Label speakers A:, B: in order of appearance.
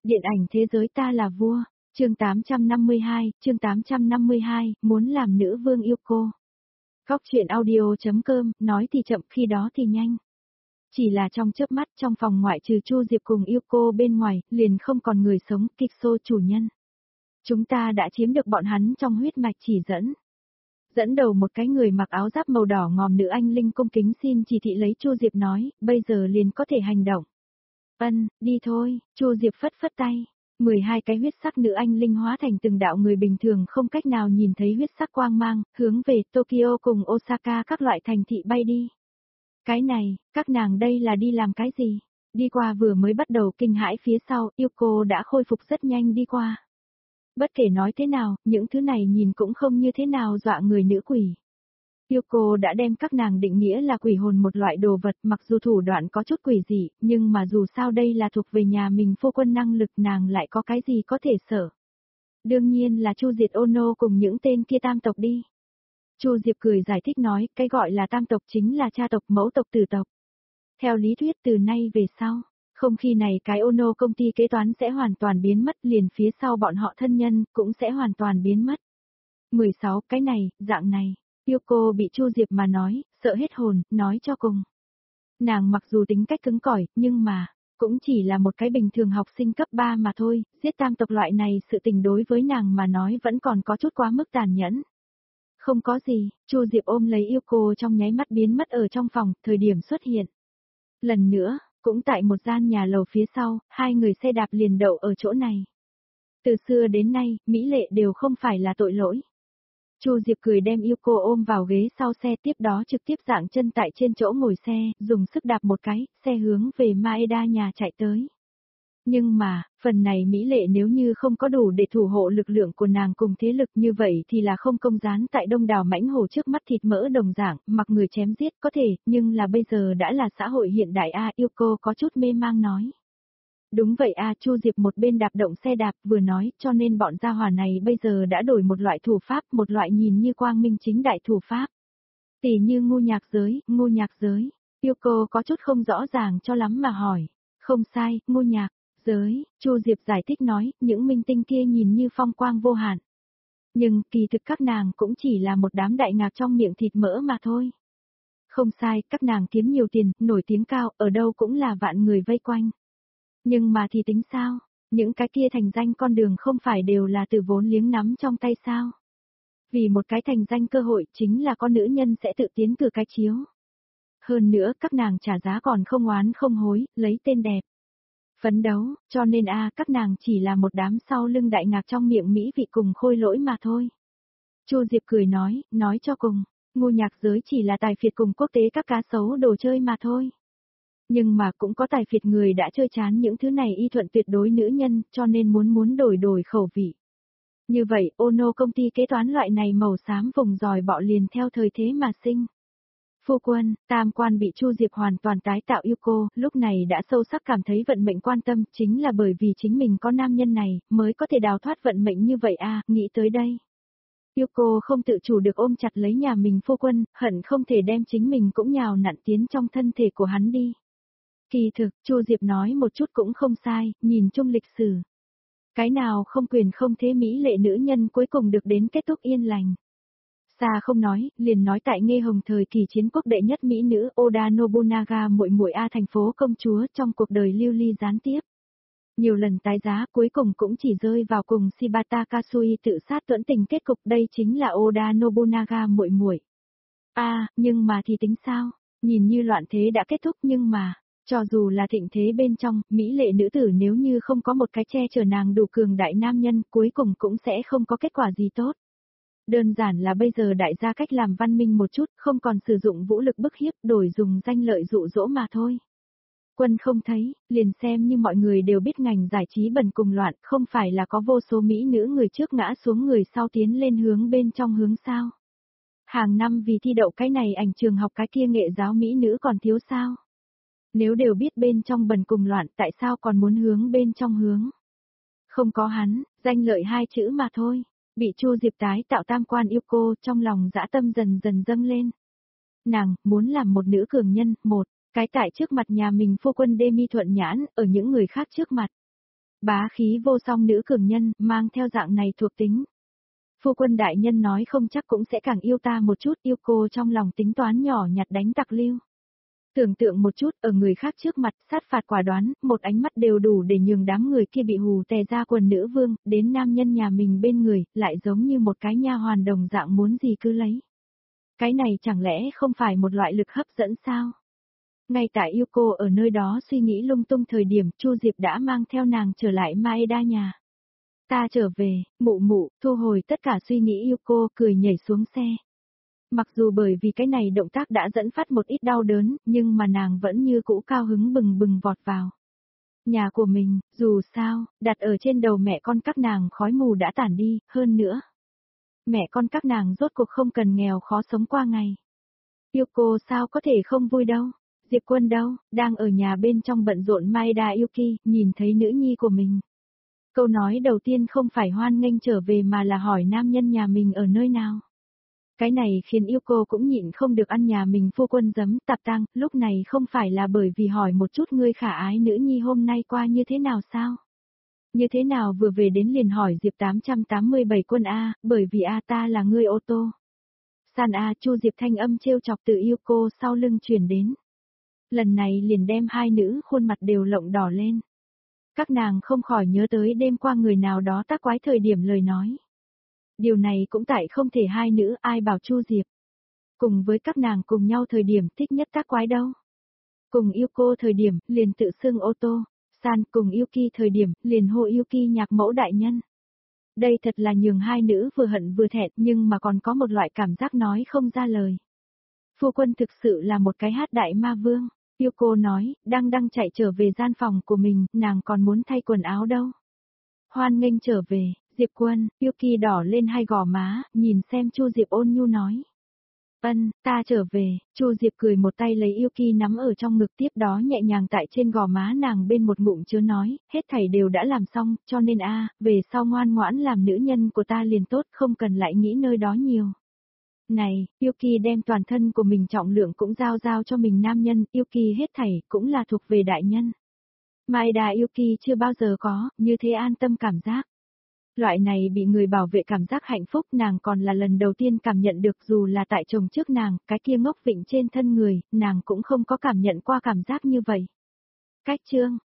A: Điện ảnh thế giới ta là vua, chương 852, muốn làm nữ vương yêu cô. Góc truyện audio.com, nói thì chậm khi đó thì nhanh. Chỉ là trong chớp mắt trong phòng ngoại trừ Chu Diệp cùng yêu cô bên ngoài, liền không còn người sống, kịch xô chủ nhân. Chúng ta đã chiếm được bọn hắn trong huyết mạch chỉ dẫn. Dẫn đầu một cái người mặc áo giáp màu đỏ ngòm nữ anh linh cung kính xin chỉ thị lấy Chu Diệp nói, bây giờ liền có thể hành động. Đi thôi, Chu Diệp phất phất tay. 12 cái huyết sắc nữ anh linh hóa thành từng đạo người bình thường không cách nào nhìn thấy huyết sắc quang mang, hướng về Tokyo cùng Osaka các loại thành thị bay đi. Cái này, các nàng đây là đi làm cái gì? Đi qua vừa mới bắt đầu kinh hãi phía sau, Yoko đã khôi phục rất nhanh đi qua. Bất kể nói thế nào, những thứ này nhìn cũng không như thế nào dọa người nữ quỷ. Yoko đã đem các nàng định nghĩa là quỷ hồn một loại đồ vật, mặc dù thủ đoạn có chút quỷ dị, nhưng mà dù sao đây là thuộc về nhà mình phu quân năng lực, nàng lại có cái gì có thể sợ. Đương nhiên là Chu Diệt Ono cùng những tên kia tam tộc đi. Chu Diệp cười giải thích nói, cái gọi là tam tộc chính là cha tộc, mẫu tộc, tử tộc. Theo lý thuyết từ nay về sau, không khi này cái Ono công ty kế toán sẽ hoàn toàn biến mất, liền phía sau bọn họ thân nhân cũng sẽ hoàn toàn biến mất. 16 cái này, dạng này. Yoko bị Chu Diệp mà nói, sợ hết hồn, nói cho cùng. Nàng mặc dù tính cách cứng cỏi, nhưng mà, cũng chỉ là một cái bình thường học sinh cấp 3 mà thôi, giết tam tộc loại này sự tình đối với nàng mà nói vẫn còn có chút quá mức tàn nhẫn. Không có gì, Chu Diệp ôm lấy Yoko trong nháy mắt biến mất ở trong phòng, thời điểm xuất hiện. Lần nữa, cũng tại một gian nhà lầu phía sau, hai người xe đạp liền đậu ở chỗ này. Từ xưa đến nay, mỹ lệ đều không phải là tội lỗi. Chu Diệp cười đem Yoko ôm vào ghế sau xe, tiếp đó trực tiếp dạng chân tại trên chỗ ngồi xe, dùng sức đạp một cái, xe hướng về Maeda nhà chạy tới. Nhưng mà, phần này mỹ lệ nếu như không có đủ để thủ hộ lực lượng của nàng cùng thế lực như vậy thì là không công dán tại đông đảo mãnh hổ trước mắt thịt mỡ đồng dạng, mặc người chém giết có thể, nhưng là bây giờ đã là xã hội hiện đại a. Yoko có chút mê mang nói. Đúng vậy a. Chu Diệp một bên đạp động xe đạp vừa nói, cho nên bọn gia hỏa này bây giờ đã đổi một loại thủ pháp, một loại nhìn như quang minh chính đại thủ pháp. Tỉ như ngu nhạc giới. Yoko có chút không rõ ràng cho lắm mà hỏi. Không sai, ngu nhạc giới, Chu Diệp giải thích nói, những minh tinh kia nhìn như phong quang vô hạn. Nhưng kỳ thực các nàng cũng chỉ là một đám đại ngạc trong miệng thịt mỡ mà thôi. Không sai, các nàng kiếm nhiều tiền, nổi tiếng cao, ở đâu cũng là vạn người vây quanh. Nhưng mà thì tính sao? Những cái kia thành danh con đường không phải đều là từ vốn liếng nắm trong tay sao? Vì một cái thành danh cơ hội chính là con nữ nhân sẽ tự tiến cử cái chiếu. Hơn nữa các nàng trả giá còn không oán không hối, lấy tên đẹp. Phấn đấu, cho nên các nàng chỉ là một đám sau lưng đại ngạc trong miệng mỹ vị cùng khôi lỗi mà thôi. Chu Diệp cười nói cho cùng, ngu nhạc giới chỉ là tài phiệt cùng quốc tế các cá sấu đồ chơi mà thôi. Nhưng mà cũng có tài phiệt người đã chơi chán những thứ này y thuận tuyệt đối nữ nhân, cho nên muốn đổi khẩu vị. Như vậy, Ono công ty kế toán loại này màu xám vùng dòi bọ liền theo thời thế mà sinh. Phu quân, tam quan bị Chu Diệp hoàn toàn tái tạo Yoko, lúc này đã sâu sắc cảm thấy vận mệnh quan tâm, chính là bởi vì chính mình có nam nhân này, mới có thể đào thoát vận mệnh như vậy nghĩ tới đây. Yoko không tự chủ được ôm chặt lấy nhà mình phu quân, hận không thể đem chính mình cũng nhào nặn tiến trong thân thể của hắn đi. Kỳ thực, Chu Diệp nói một chút cũng không sai, nhìn chung lịch sử. Cái nào không quyền không thế mỹ lệ nữ nhân cuối cùng được đến kết thúc yên lành. Xa không nói, liền nói tại Nghê Hồng thời kỳ chiến quốc đệ nhất mỹ nữ Oda Nobunaga muội muội thành phố công chúa trong cuộc đời lưu ly gián tiếp. Nhiều lần tái giá cuối cùng cũng chỉ rơi vào cùng Shibata Kasui tự sát tuẫn tình kết cục, đây chính là Oda Nobunaga muội muội. Nhưng mà thì tính sao? Nhìn như loạn thế đã kết thúc nhưng mà, cho dù là thịnh thế bên trong, mỹ lệ nữ tử nếu như không có một cái che chở nàng đủ cường đại nam nhân, cuối cùng cũng sẽ không có kết quả gì tốt. Đơn giản là bây giờ đại gia cách làm văn minh một chút, không còn sử dụng vũ lực bức hiếp, đổi dùng danh lợi dụ dỗ mà thôi. Quân không thấy, liền xem như mọi người đều biết ngành giải trí bần cùng loạn, không phải là có vô số mỹ nữ người trước ngã xuống người sau tiến lên hướng bên trong hướng sao. Hàng năm vì thi đậu cái này ảnh trường học cái kia nghệ giáo mỹ nữ còn thiếu sao. Nếu đều biết bên trong bần cùng loạn tại sao còn muốn hướng bên trong hướng. Không có hắn, danh lợi hai chữ mà thôi. Bị Chu Diệp tái tạo tam quan yêu cô, trong lòng dã tâm dần dần dâng lên. Nàng, muốn làm một nữ cường nhân, một cái tại trước mặt nhà mình phu quân Demi thuận nhãn, ở những người khác trước mặt. Bá khí vô song nữ cường nhân, mang theo dạng này thuộc tính. Phu quân đại nhân nói không chắc cũng sẽ càng yêu ta một chút, yêu cô trong lòng tính toán nhỏ nhặt đánh tặc lưu. Tưởng tượng một chút, ở người khác trước mặt, sát phạt quả đoán, một ánh mắt đều đủ để nhường đám người kia bị hù tè ra quần nữ vương, đến nam nhân nhà mình bên người, lại giống như một cái nha hoàn đồng dạng muốn gì cứ lấy. Cái này chẳng lẽ không phải một loại lực hấp dẫn sao? Ngay tại yêu cô ở nơi đó suy nghĩ lung tung thời điểm, Chu Diệp đã mang theo nàng trở lại Maeda nhà. Ta trở về, mụ mụ, thu hồi tất cả suy nghĩ yêu cô, cười nhảy xuống xe. Mặc dù bởi vì cái này động tác đã dẫn phát một ít đau đớn, nhưng mà nàng vẫn như cũ cao hứng bừng bừng vọt vào. Nhà của mình, dù sao, đặt ở trên đầu mẹ con các nàng khói mù đã tản đi, hơn nữa. Mẹ con các nàng rốt cuộc không cần nghèo khó sống qua ngày. Yêu cô sao có thể không vui đâu. Diệp Quân đâu, đang ở nhà bên trong bận rộn Maeda Yuki, nhìn thấy nữ nhi của mình. Câu nói đầu tiên không phải hoan nghênh trở về mà là hỏi nam nhân nhà mình ở nơi nào. Cái này khiến yêu cô cũng nhịn không được ăn nhà mình phu quân giấm tạp tang, lúc này không phải là bởi vì hỏi một chút ngươi khả ái nữ nhi hôm nay qua như thế nào sao? Như thế nào vừa về đến liền hỏi Diệp 887 quân A, bởi vì A ta là ngươi ô tô. San A Chu Diệp thanh âm trêu chọc từ yêu cô sau lưng truyền đến. Lần này liền đem hai nữ khuôn mặt đều lộng đỏ lên. Các nàng không khỏi nhớ tới đêm qua người nào đó tác quái thời điểm lời nói. Điều này cũng tại không thể hai nữ ai bảo Chu Diệp. Cùng với các nàng cùng nhau thời điểm thích nhất tác quái đâu. Cùng yêu cô thời điểm liền tự xưng ô tô. San cùng Yuki thời điểm liền hô Yuki nhạc mẫu đại nhân. Đây thật là nhường hai nữ vừa hận vừa thẹn nhưng mà còn có một loại cảm giác nói không ra lời. Phu quân thực sự là một cái hát đại ma vương. Yêu cô nói, đang chạy trở về gian phòng của mình, nàng còn muốn thay quần áo đâu. Hoan nghênh trở về, Diệp Quân, Yuki đỏ lên hai gò má, nhìn xem Chu Diệp ôn nhu nói. Ta trở về, Chu Diệp cười một tay lấy Yuki nắm ở trong ngực tiếp đó nhẹ nhàng tại trên gò má nàng bên một ngụm chứa nói, hết thảy đều đã làm xong, cho nên về sau ngoan ngoãn làm nữ nhân của ta liền tốt, không cần lại nghĩ nơi đó nhiều. Này, Yuki đem toàn thân của mình trọng lượng cũng giao cho mình nam nhân, Yuki hết thảy cũng là thuộc về đại nhân. Maeda Yuki chưa bao giờ có, như thế an tâm cảm giác. Loại này bị người bảo vệ cảm giác hạnh phúc nàng còn là lần đầu tiên cảm nhận được dù là tại chồng trước nàng, cái kia ngốc vịnh trên thân người, nàng cũng không có cảm nhận qua cảm giác như vậy. Cách chương